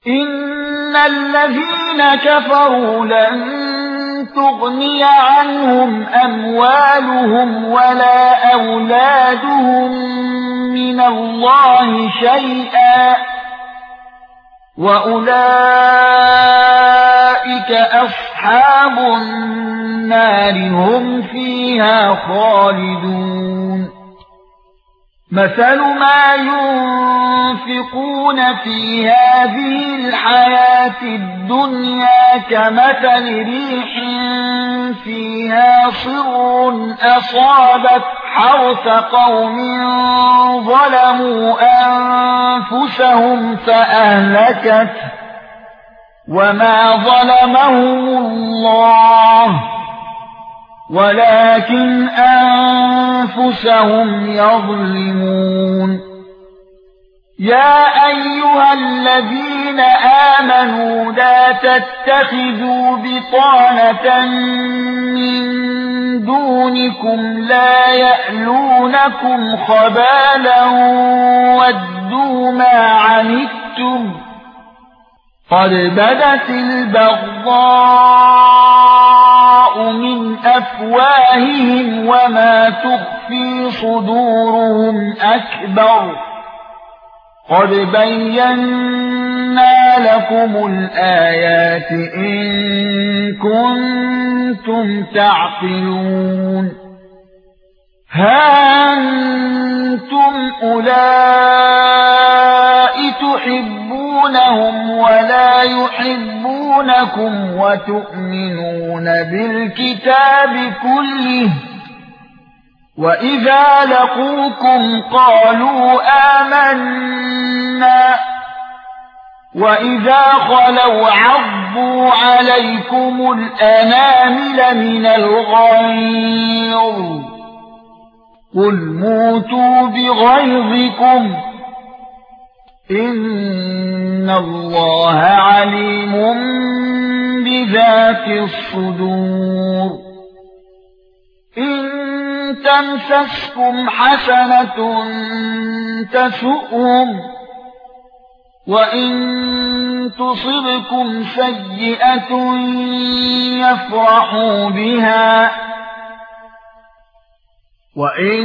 إن الذين كفروا لن تغني عنهم أموالهم ولا أولادهم من الله شيئا وأولئك أصحاب النار هم فيها خالدون مثل ما ينفقون في هذه الحياة الدنيا كمثل ريح فيها صر أصابت حرث قوم ظلموا أنفسهم فأهلكت وما ظلمهم الله ولكن أنفسهم يظلمون يا أيها الذين آمنوا لا تتخذوا بطانة من دونكم لا يألونكم خبالا ودوا ما عنتم قد بدت البغضاء من أفواههم وما تخفي صدورهم أكبر قد بينا لكم الآيات إن كنتم تعقلون ها أنتم أولئك تحبونهم ولا يحبونكم وتؤمنون بالكتاب كله وإذا لقوكم قالوا آمنا وإذا خلوا عضوا عليكم الأنامل من الغيظ قل موتوا بغيظكم إن الله عليم بذات الصدور إن تمسسكم حسنة تسؤهم وإن تصبكم سيئة يفرحوا بها وإن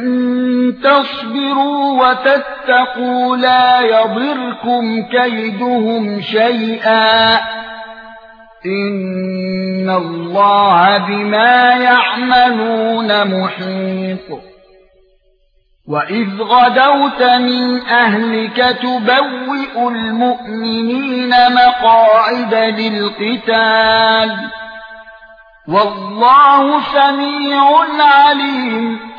تصبروا وتتقوا لا يضركم كيدهم شيئا إن الله بما يعملون محيط وإذ غدوت من أهلك تبوئ المؤمنين مقاعد للقتال والله سميع عليم